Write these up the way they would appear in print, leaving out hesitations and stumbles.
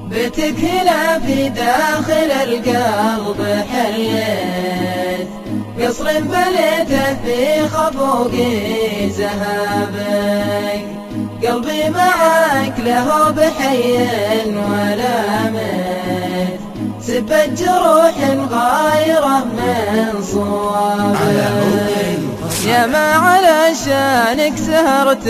بيتك هنا في داخل القلب حليت، قصر بنيته في خفوق زهابك، قلبي معك له بحي ولا ميت، سبت جروح غايره من صوابك، يا ما علشانك سهرت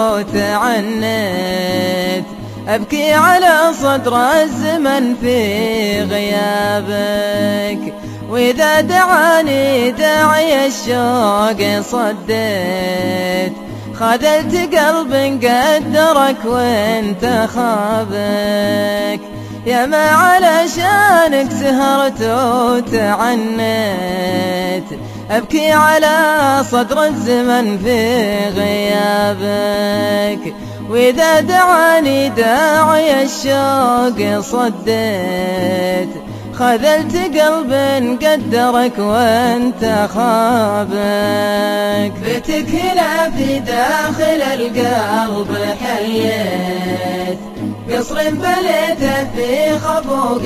وتعنيت، أبكي على صدر الزمن في غيابك، وإذا دعاني داعي الشوق صديت، خذلت قلب قدرك وانت خابك، يا ما علشانك سهرت وتعنيت، أبكي على صدر الزمن في غيابك، وإذا دعاني داعي الشوق صديت، خذلت قلب قدرك وانت خابك. بيتك هنا في داخل القلب حليت، قصر بنيته في خفوق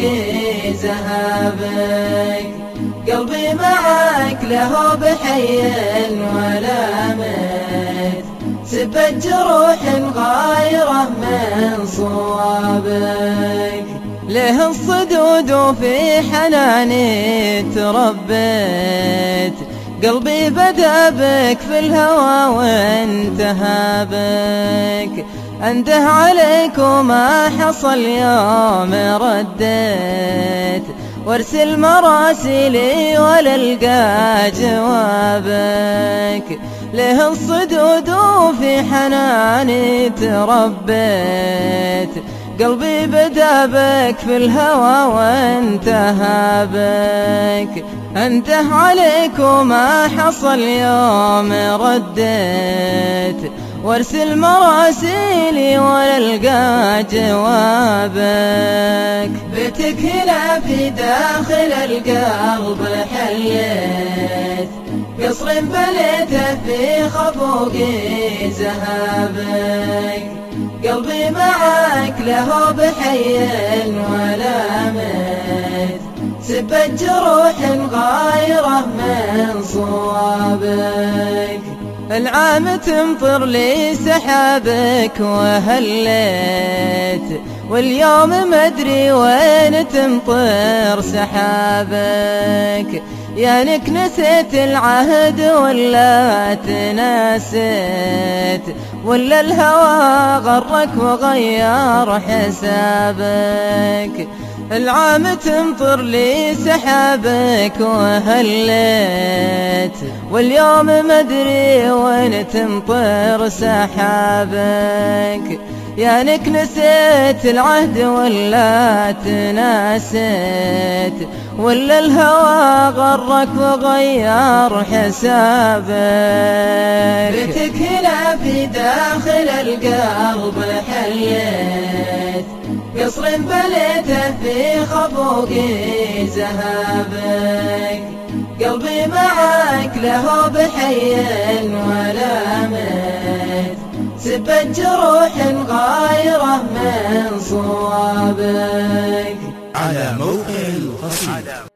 زهابك، قلبي معك له بحي ولا ميت، سبت جروح غايره من صوابك، له الصدود في حناني تربيت، قلبي بدا بك في الهوى وانتهى بك، انده عليك وما حصل يوم رديت، وارسل مراسيلي ولا القى جوابك، له الصدود في حناني تربيت، قلبي بدا بك في الهوى وانتهى بك، انته عليك وما حصل يوم رديت، وارسل مراسيلي ولا القى جوابك. بيتك هنا في داخل القلب حليت، قصر بنيته في خفوق زهابك، قلبي معك له بحي ولا ميت، سبت جروح غايره من صوابك، العام تمطر لي سحابك وهليت، واليوم مدري وين تمطر سحابك، يانك نسيت العهد ولا تناسيت، ولا الهوى غرك وغير حسابك، العام تمطر لي سحابك وهليت، واليوم مدري وين تمطر سحابك، يانك نسيت العهد ولا تناسيت، ولا الهوى غرك وغير حسابك. بيتك هنا في داخل القلب حليت، قصر بنيته في خفوق زهابك، قلبي معك له بحي ولا ميت، سبت جروح غايره من صوابك. على موقع القصيدة.